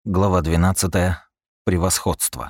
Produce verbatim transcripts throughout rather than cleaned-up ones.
Глава двенадцатая. Превосходство.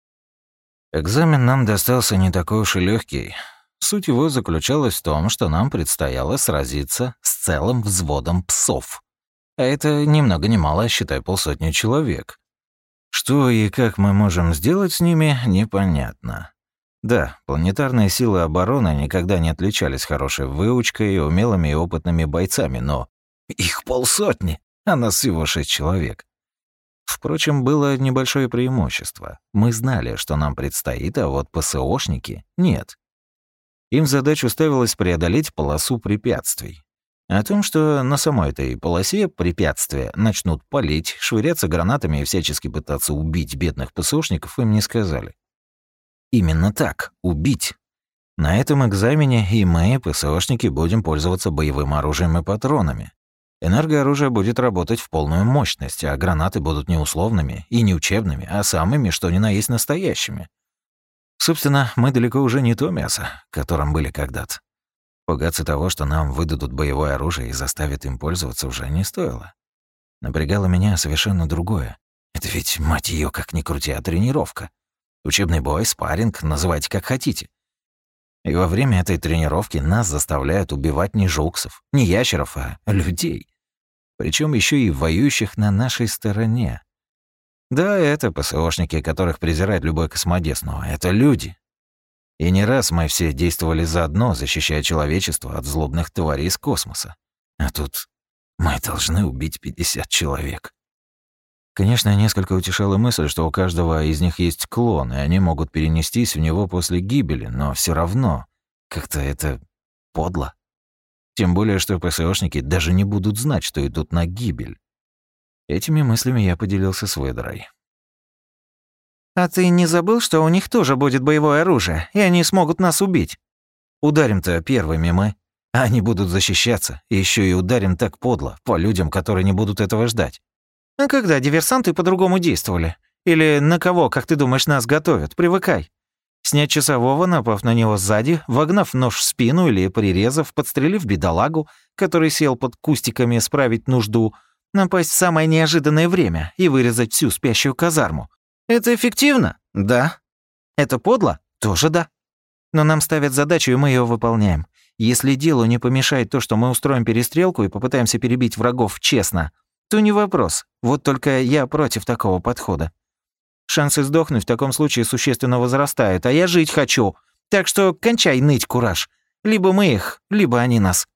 Экзамен нам достался не такой уж и легкий. Суть его заключалась в том, что нам предстояло сразиться с целым взводом псов. А это ни много ни мало, считай, полсотни человек. Что и как мы можем сделать с ними, непонятно. Да, планетарные силы обороны никогда не отличались хорошей выучкой, умелыми и опытными бойцами, но их полсотни, а нас всего шесть человек. Впрочем, было небольшое преимущество. Мы знали, что нам предстоит, а вот ПСОшники — нет. Им в задачу ставилось преодолеть полосу препятствий. О том, что на самой этой полосе препятствия начнут палить, швыряться гранатами и всячески пытаться убить бедных ПСОшников, им не сказали. Именно так, убить. На этом экзамене и мы, ПСОшники, будем пользоваться боевым оружием и патронами. Энергооружие будет работать в полную мощность, а гранаты будут не условными и не учебными, а самыми, что ни на есть, настоящими. Собственно, мы далеко уже не то мясо, которым были когда-то. Пугаться того, что нам выдадут боевое оружие и заставят им пользоваться, уже не стоило. Напрягало меня совершенно другое. Это ведь, мать её, как ни крути, а тренировка. Учебный бой, спарринг, называйте как хотите. И во время этой тренировки нас заставляют убивать не жуксов, не ящеров, а людей. Причем еще и воюющих на нашей стороне. Да, это ПСОшники, которых презирает любой космодес, но это люди. И не раз мы все действовали заодно, защищая человечество от злобных тварей из космоса. А тут мы должны убить пятьдесят человек. Конечно, несколько утешала мысль, что у каждого из них есть клон, и они могут перенестись в него после гибели, но все равно как-то это подло. Тем более, что ПСОшники даже не будут знать, что идут на гибель. Этими мыслями я поделился с Ведрой. «А ты не забыл, что у них тоже будет боевое оружие, и они смогут нас убить?» «Ударим-то первыми мы, а они будут защищаться, и еще и ударим так подло, по людям, которые не будут этого ждать». «А когда диверсанты по-другому действовали? Или на кого, как ты думаешь, нас готовят? Привыкай. Снять часового, напав на него сзади, вогнав нож в спину или прирезав, подстрелив бедолагу, который сел под кустиками справить нужду, напасть в самое неожиданное время и вырезать всю спящую казарму. Это эффективно? Да. Это подло? Тоже да. Но нам ставят задачу, и мы ее выполняем. Если делу не помешает то, что мы устроим перестрелку и попытаемся перебить врагов честно, то не вопрос. Вот только я против такого подхода. Шансы сдохнуть в таком случае существенно возрастают, а я жить хочу. Так что кончай ныть, кураж. Либо мы их, либо они нас».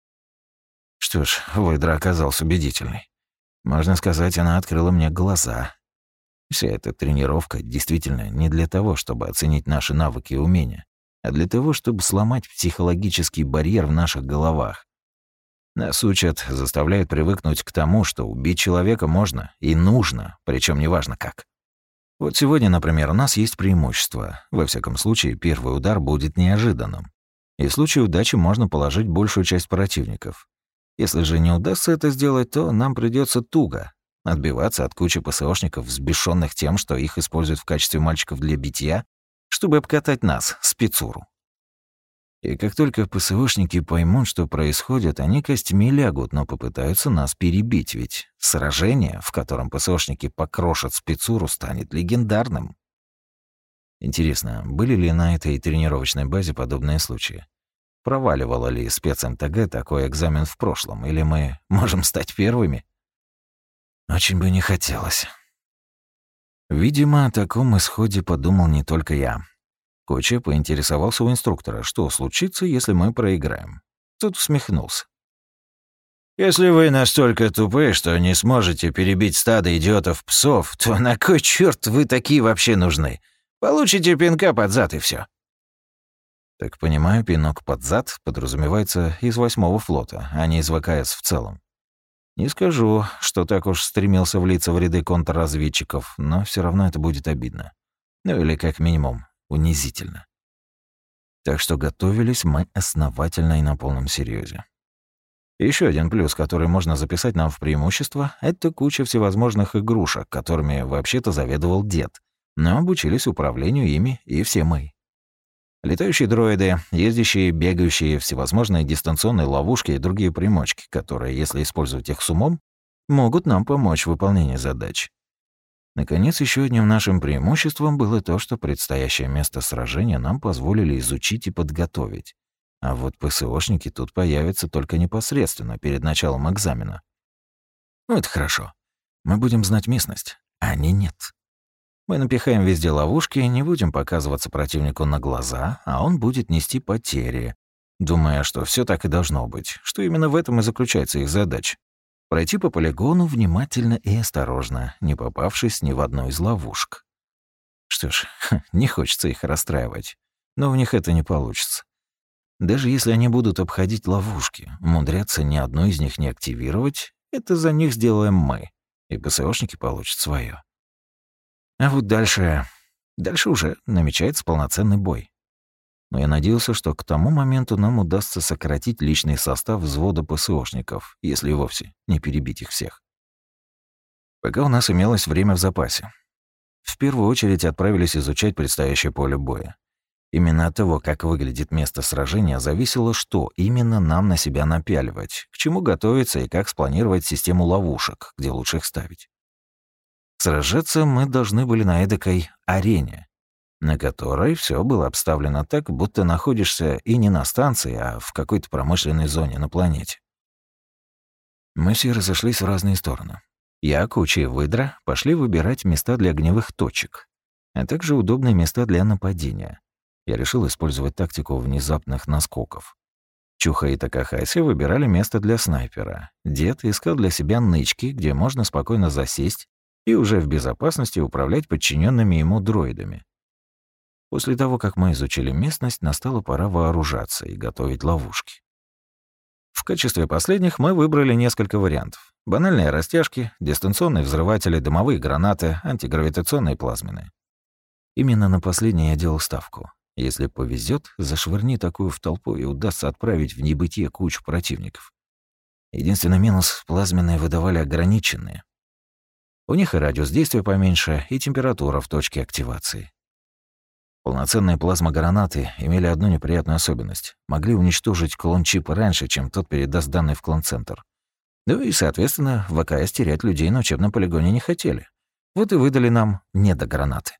Что ж, Ведра оказался убедительной. Можно сказать, она открыла мне глаза. Вся эта тренировка действительно не для того, чтобы оценить наши навыки и умения, а для того, чтобы сломать психологический барьер в наших головах. Нас учат, заставляют привыкнуть к тому, что убить человека можно и нужно, причем неважно как. Вот сегодня, например, у нас есть преимущество. Во всяком случае, первый удар будет неожиданным. И в случае удачи можно положить большую часть противников. Если же не удастся это сделать, то нам придется туго отбиваться от кучи ПСОшников, взбешенных тем, что их используют в качестве мальчиков для битья, чтобы обкатать нас, спецуру. И как только ПСОшники поймут, что происходит, они костьми лягут, но попытаются нас перебить, ведь сражение, в котором ПСОшники покрошат спецуру, станет легендарным. Интересно, были ли на этой тренировочной базе подобные случаи? Проваливала ли спецМТГ такой экзамен в прошлом, или мы можем стать первыми? Очень бы не хотелось. Видимо, о таком исходе подумал не только я. Коча поинтересовался у инструктора, что случится, если мы проиграем. Тот усмехнулся. «Если вы настолько тупы, что не сможете перебить стадо идиотов-псов, то на кой черт вы такие вообще нужны? Получите пинка под зад и все. Так понимаю, пинок под зад подразумевается из восьмого флота, а не из ВКС в целом. Не скажу, что так уж стремился влиться в ряды контрразведчиков, но все равно это будет обидно. Ну или как минимум унизительно. Так что готовились мы основательно и на полном серьезе. Еще один плюс, который можно записать нам в преимущество, это куча всевозможных игрушек, которыми вообще-то заведовал дед, но обучились управлению ими и все мы. Летающие дроиды, ездящие, бегающие, всевозможные дистанционные ловушки и другие примочки, которые, если использовать их с умом, могут нам помочь в выполнении задач. Наконец, еще одним нашим преимуществом было то, что предстоящее место сражения нам позволили изучить и подготовить. А вот ПСОшники тут появятся только непосредственно перед началом экзамена. Ну, это хорошо. Мы будем знать местность, а они нет. Мы напихаем везде ловушки, не будем показываться противнику на глаза, а он будет нести потери, думая, что все так и должно быть, что именно в этом и заключается их задача. Пройти по полигону внимательно и осторожно, не попавшись ни в одну из ловушек. Что ж, не хочется их расстраивать, но у них это не получится. Даже если они будут обходить ловушки, умудряться ни одну из них не активировать, это за них сделаем мы, и ПСОшники получат свое. А вот дальше... Дальше уже намечается полноценный бой. Но я надеялся, что к тому моменту нам удастся сократить личный состав взвода ПСОшников, если и вовсе не перебить их всех. Пока у нас имелось время в запасе. В первую очередь отправились изучать предстоящее поле боя. Именно от того, как выглядит место сражения, зависело, что именно нам на себя напяливать, к чему готовиться и как спланировать систему ловушек, где лучше их ставить. Сражаться мы должны были на эдакой арене, на которой все было обставлено так, будто находишься и не на станции, а в какой-то промышленной зоне на планете. Мы все разошлись в разные стороны. Я, Куча и Выдра пошли выбирать места для огневых точек, а также удобные места для нападения. Я решил использовать тактику внезапных наскоков. Чуха и Такахаси выбирали место для снайпера. Дед искал для себя нычки, где можно спокойно засесть и уже в безопасности управлять подчиненными ему дроидами. После того, как мы изучили местность, настала пора вооружаться и готовить ловушки. В качестве последних мы выбрали несколько вариантов. Банальные растяжки, дистанционные взрыватели, дымовые гранаты, антигравитационные плазменные. Именно на последнее я делал ставку. Если повезет, зашвырни такую в толпу и удастся отправить в небытие кучу противников. Единственный минус — плазменные выдавали ограниченные. У них и радиус действия поменьше, и температура в точке активации. Полноценные плазмогранаты имели одну неприятную особенность. Могли уничтожить клон-чипа раньше, чем тот передаст данные в клон-центр. Ну и, соответственно, в ВКС терять людей на учебном полигоне не хотели. Вот и выдали нам недогранаты.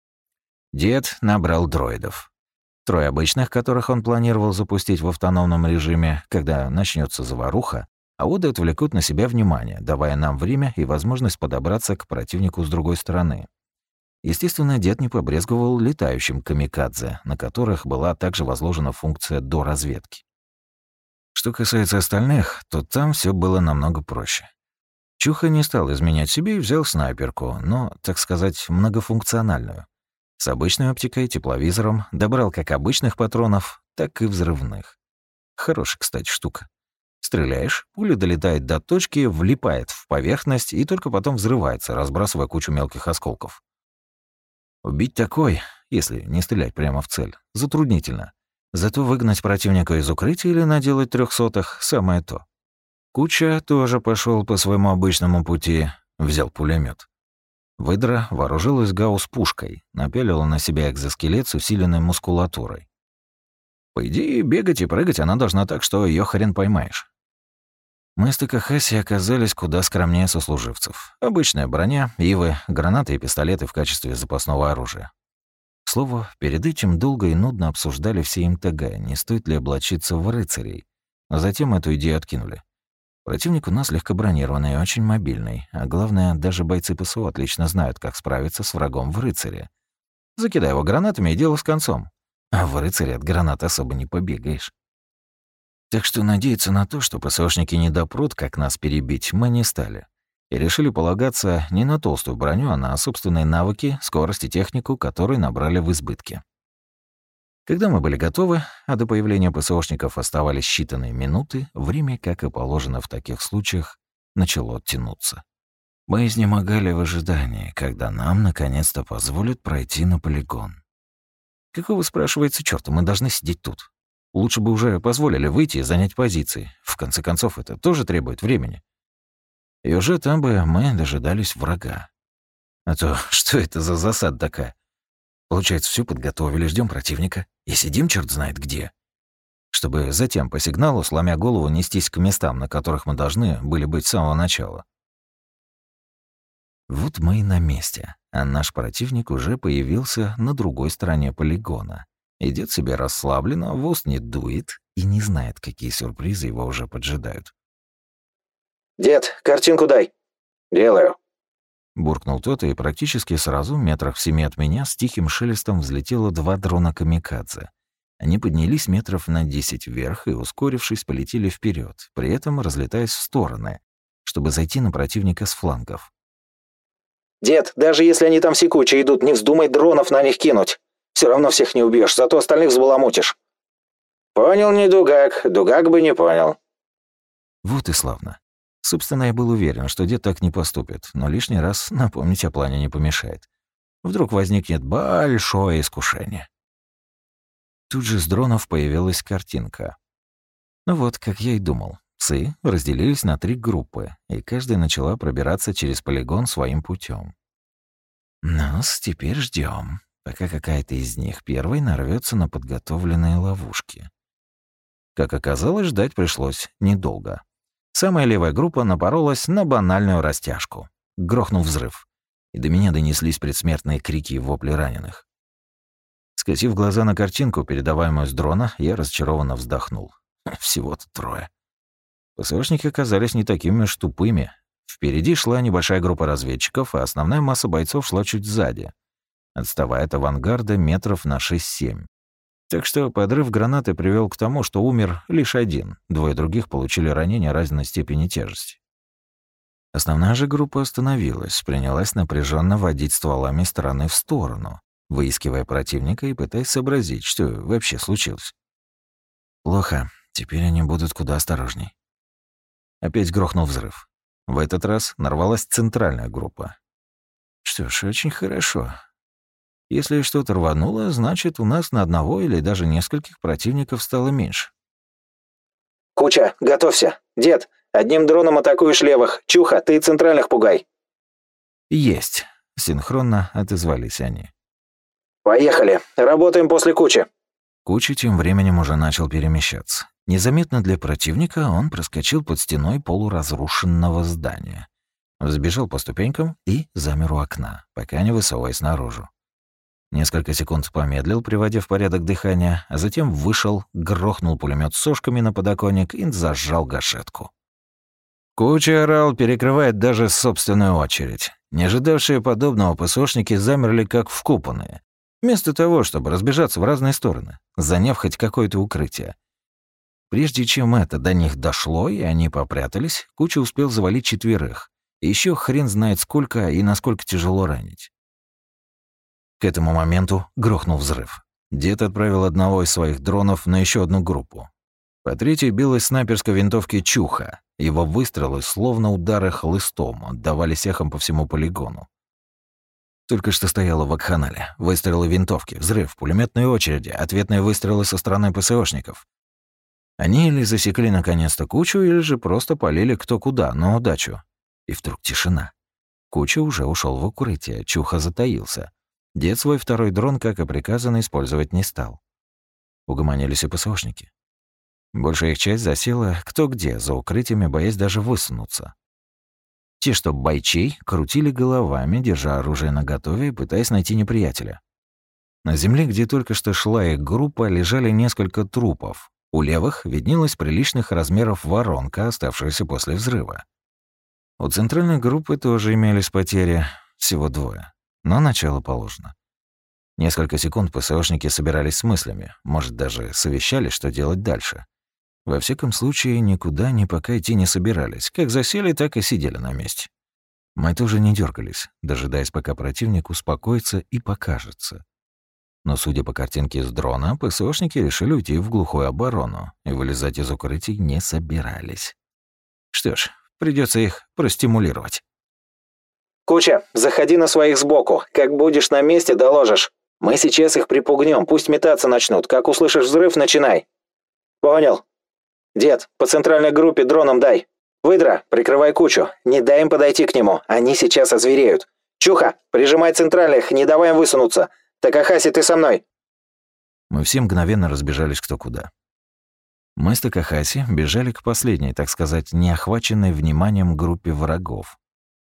Дед набрал дроидов. Трое обычных, которых он планировал запустить в автономном режиме, когда начнется заваруха, а оды отвлекут на себя внимание, давая нам время и возможность подобраться к противнику с другой стороны. Естественно, дед не побрезговал летающим камикадзе, на которых была также возложена функция доразведки. Что касается остальных, то там все было намного проще. Чуха не стал изменять себе и взял снайперку, но, так сказать, многофункциональную. С обычной оптикой, тепловизором, добрал как обычных патронов, так и взрывных. Хорошая, кстати, штука. Стреляешь, пуля долетает до точки, влипает в поверхность и только потом взрывается, разбрасывая кучу мелких осколков. Убить такой, если не стрелять прямо в цель, затруднительно. Зато выгнать противника из укрытия или наделать трехсотых — самое то. Куча тоже пошел по своему обычному пути, взял пулемет. Выдра вооружилась гаусс-пушкой, напялила на себя экзоскелет с усиленной мускулатурой. По идее, бегать и прыгать она должна так, что её хрен поймаешь. Мы с Такахаси оказались куда скромнее сослуживцев. Обычная броня, ивы, гранаты и пистолеты в качестве запасного оружия. К слову, перед этим долго и нудно обсуждали все МТГ, не стоит ли облачиться в рыцарей, а затем эту идею откинули. Противник у нас легкобронированный и очень мобильный, а главное, даже бойцы ПСО отлично знают, как справиться с врагом в рыцаре. Закидай его гранатами и дело с концом. А в рыцаре от гранат особо не побегаешь. Так что надеяться на то, что ПСОшники не допрут, как нас перебить, мы не стали. И решили полагаться не на толстую броню, а на собственные навыки, скорость и технику, которые набрали в избытке. Когда мы были готовы, а до появления ПСОшников оставались считанные минуты, время, как и положено в таких случаях, начало оттянуться. Мы изнемогали в ожидании, когда нам наконец-то позволят пройти на полигон. Какого, спрашивается, чёрта, мы должны сидеть тут? Лучше бы уже позволили выйти и занять позиции. В конце концов, это тоже требует времени. И уже там бы мы дожидались врага. А то что это за засада такая? Получается, всё подготовили, ждём противника и сидим чёрт знает где. Чтобы затем по сигналу, сломя голову, нестись к местам, на которых мы должны были быть с самого начала. Вот мы и на месте, а наш противник уже появился на другой стороне полигона. Идет себе расслабленно, в ус не дует и не знает, какие сюрпризы его уже поджидают. «Дед, картинку дай!» «Делаю!» Буркнул тот, и практически сразу, метрах в семи от меня, с тихим шелестом взлетело два дрона камикадзе. Они поднялись метров на десять вверх и, ускорившись, полетели вперед, при этом разлетаясь в стороны, чтобы зайти на противника с флангов. «Дед, даже если они там секучие идут, не вздумай дронов на них кинуть. Все равно всех не убьешь, зато остальных взбаламутишь». «Понял, не дугак. Дугак бы не понял». Вот и славно. Собственно, я был уверен, что дед так не поступит, но лишний раз напомнить о плане не помешает. Вдруг возникнет большое искушение. Тут же с дронов появилась картинка. Ну вот, как я и думал. Псы разделились на три группы, и каждая начала пробираться через полигон своим путем. Ну-с, теперь ждем, пока какая-то из них первой нарвется на подготовленные ловушки. Как оказалось, ждать пришлось недолго. Самая левая группа напоролась на банальную растяжку. Грохнул взрыв, и до меня донеслись предсмертные крики и вопли раненых. Скосив глаза на картинку, передаваемую с дрона, я разочарованно вздохнул. Всего-то трое. ПСОшники оказались не такими уж тупыми. Впереди шла небольшая группа разведчиков, а основная масса бойцов шла чуть сзади, отставая от авангарда метров на шесть-семь. Так что подрыв гранаты привел к тому, что умер лишь один, двое других получили ранения разной степени тяжести. Основная же группа остановилась, принялась напряженно водить стволами из стороны в сторону, выискивая противника и пытаясь сообразить, что вообще случилось. Плохо, теперь они будут куда осторожней. Опять грохнул взрыв. В этот раз нарвалась центральная группа. Что ж, очень хорошо. Если что-то рвануло, значит, у нас на одного или даже нескольких противников стало меньше. «Куча, готовься! Дед, одним дроном атакуешь левых. Чуха, ты центральных пугай!» «Есть!» — синхронно отозвались они. «Поехали! Работаем после Кучи!» Куча тем временем уже начал перемещаться. Незаметно для противника он проскочил под стеной полуразрушенного здания. Взбежал по ступенькам и замер у окна, пока не высовываясь наружу. Несколько секунд помедлил, приводя в порядок дыхание, а затем вышел, грохнул пулемет сошками на подоконник и зажал гашетку. Куча орал, перекрывает даже собственную очередь. Не ожидавшие подобного ПСОшники замерли как вкопанные, вместо того, чтобы разбежаться в разные стороны, заняв хоть какое-то укрытие. Прежде чем это до них дошло, и они попрятались, Куча успел завалить четверых. И ещё хрен знает сколько и насколько тяжело ранить. К этому моменту грохнул взрыв. Дед отправил одного из своих дронов на еще одну группу. По третьей бил из снайперской винтовки Чуха. Его выстрелы, словно удары хлыстом, отдавались эхом по всему полигону. Только что стояла вакханалия. Выстрелы винтовки, взрыв, пулеметные очереди, ответные выстрелы со стороны ПСОшников. Они или засекли наконец-то Кучу, или же просто полили кто куда, на удачу. И вдруг тишина. Куча уже ушел в укрытие, Чуха затаился. Дед свой второй дрон, как и приказано, использовать не стал. Угомонились и ПСОшники. Большая их часть засела кто где, за укрытиями, боясь даже высунуться. Те, что бойчей, крутили головами, держа оружие наготове и пытаясь найти неприятеля. На земле, где только что шла их группа, лежали несколько трупов. У левых виднелась приличных размеров воронка, оставшаяся после взрыва. У центральной группы тоже имелись потери, всего двое. Но начало положено. Несколько секунд ПСОшники собирались с мыслями, может, даже совещались, что делать дальше. Во всяком случае, никуда ни пока идти не собирались. Как засели, так и сидели на месте. Мы тоже не дергались, дожидаясь, пока противник успокоится и покажется. Но, судя по картинке с дрона, ПСОшники решили уйти в глухую оборону и вылезать из укрытий не собирались. Что ж, придется их простимулировать. «Куча, заходи на своих сбоку. Как будешь на месте, доложишь. Мы сейчас их припугнем, пусть метаться начнут. Как услышишь взрыв, начинай». «Понял. Дед, по центральной группе дроном дай. Выдра, прикрывай Кучу. Не дай им подойти к нему, они сейчас озвереют. Чуха, прижимай центральных, не давай им высунуться. Такахаси, ты со мной». Мы все мгновенно разбежались кто куда. Мы с Такахаси бежали к последней, так сказать, неохваченной вниманием группе врагов.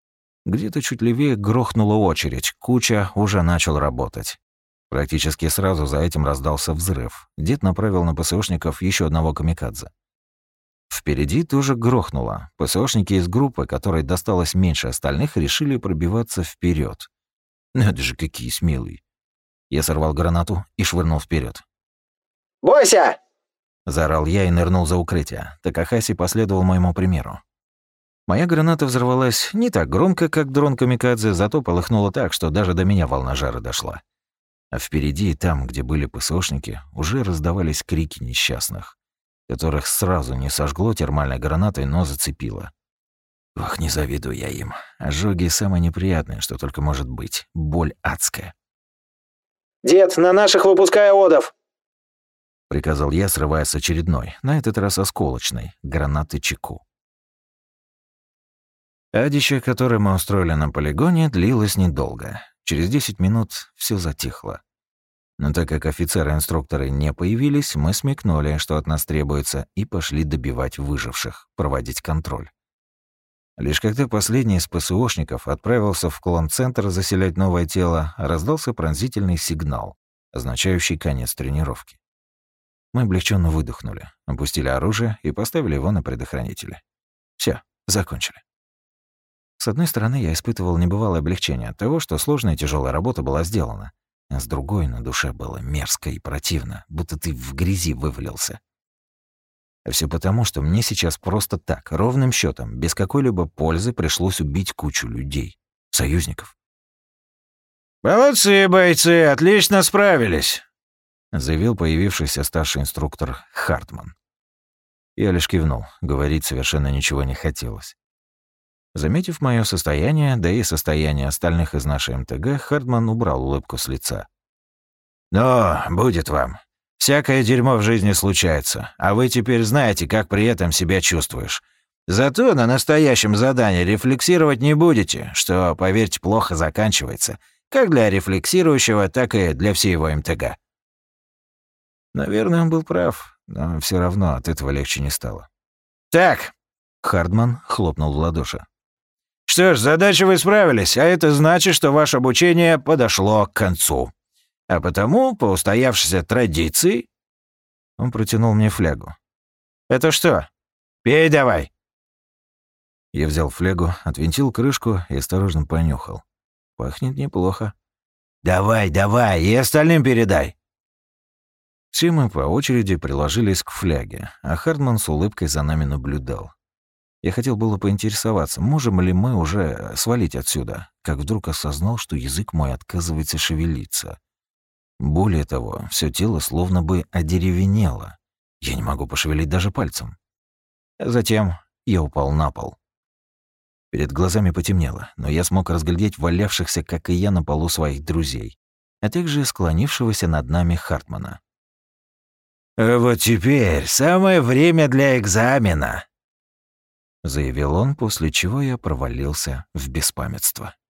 Где-то чуть левее грохнула очередь, куча уже начал работать. Практически сразу за этим раздался взрыв. Дед направил на ПСОшников еще одного камикадзе. Впереди тоже грохнуло. ПСОшники из группы, которой досталось меньше остальных, решили пробиваться вперед. Это же какие смелые. Я сорвал гранату и швырнул вперед. «Бойся!» — заорал я и нырнул за укрытие. Такахаси последовал моему примеру. Моя граната взорвалась не так громко, как дрон камикадзе, зато полыхнула так, что даже до меня волна жара дошла. А впереди, там, где были ПСОшники, уже раздавались крики несчастных, которых сразу не сожгло термальной гранатой, но зацепило. Ох, не завидую я им. Ожоги самое неприятное, что только может быть. Боль адская. «Дед, на наших выпускай одов!» — приказал я, срывая с очередной, на этот раз осколочной, гранаты чеку. Адище, которое мы устроили на полигоне, длилось недолго. Через десять минут все затихло. Но так как офицеры-инструкторы не появились, мы смекнули, что от нас требуется, и пошли добивать выживших, проводить контроль. Лишь когда последний из ПСОшников отправился в клон-центр заселять новое тело, раздался пронзительный сигнал, означающий конец тренировки. Мы облегченно выдохнули, опустили оружие и поставили его на предохранители. Все, закончили. С одной стороны, я испытывал небывалое облегчение от того, что сложная и тяжелая работа была сделана, а с другой на душе было мерзко и противно, будто ты в грязи вывалился. А все потому, что мне сейчас просто так, ровным счетом, без какой-либо пользы пришлось убить кучу людей, союзников. «Молодцы, бойцы, отлично справились!» — заявил появившийся старший инструктор Хартман. Я лишь кивнул, говорить совершенно ничего не хотелось. Заметив мое состояние, да и состояние остальных из нашей МТГ, Хартман убрал улыбку с лица. «Но будет вам. Всякое дерьмо в жизни случается, а вы теперь знаете, как при этом себя чувствуешь. Зато на настоящем задании рефлексировать не будете, что, поверьте, плохо заканчивается, как для рефлексирующего, так и для всей его МТГ». Наверное, он был прав, но все равно от этого легче не стало. «Так», — Хартман хлопнул в ладоши. «Что ж, задачи вы справились, а это значит, что ваше обучение подошло к концу. А потому, по устоявшейся традиции...» Он протянул мне флягу. «Это что? Пей давай!» Я взял флягу, отвинтил крышку и осторожно понюхал. Пахнет неплохо. «Давай, давай, и остальным передай!» Все мы по очереди приложились к фляге, а Хартман с улыбкой за нами наблюдал. Я хотел было поинтересоваться, можем ли мы уже свалить отсюда, как вдруг осознал, что язык мой отказывается шевелиться. Более того, все тело словно бы одеревенело. Я не могу пошевелить даже пальцем. Затем я упал на пол. Перед глазами потемнело, но я смог разглядеть валявшихся, как и я, на полу своих друзей, а также склонившегося над нами Хартмана. «Вот теперь самое время для экзамена», — заявил он, после чего я провалился в беспамятство.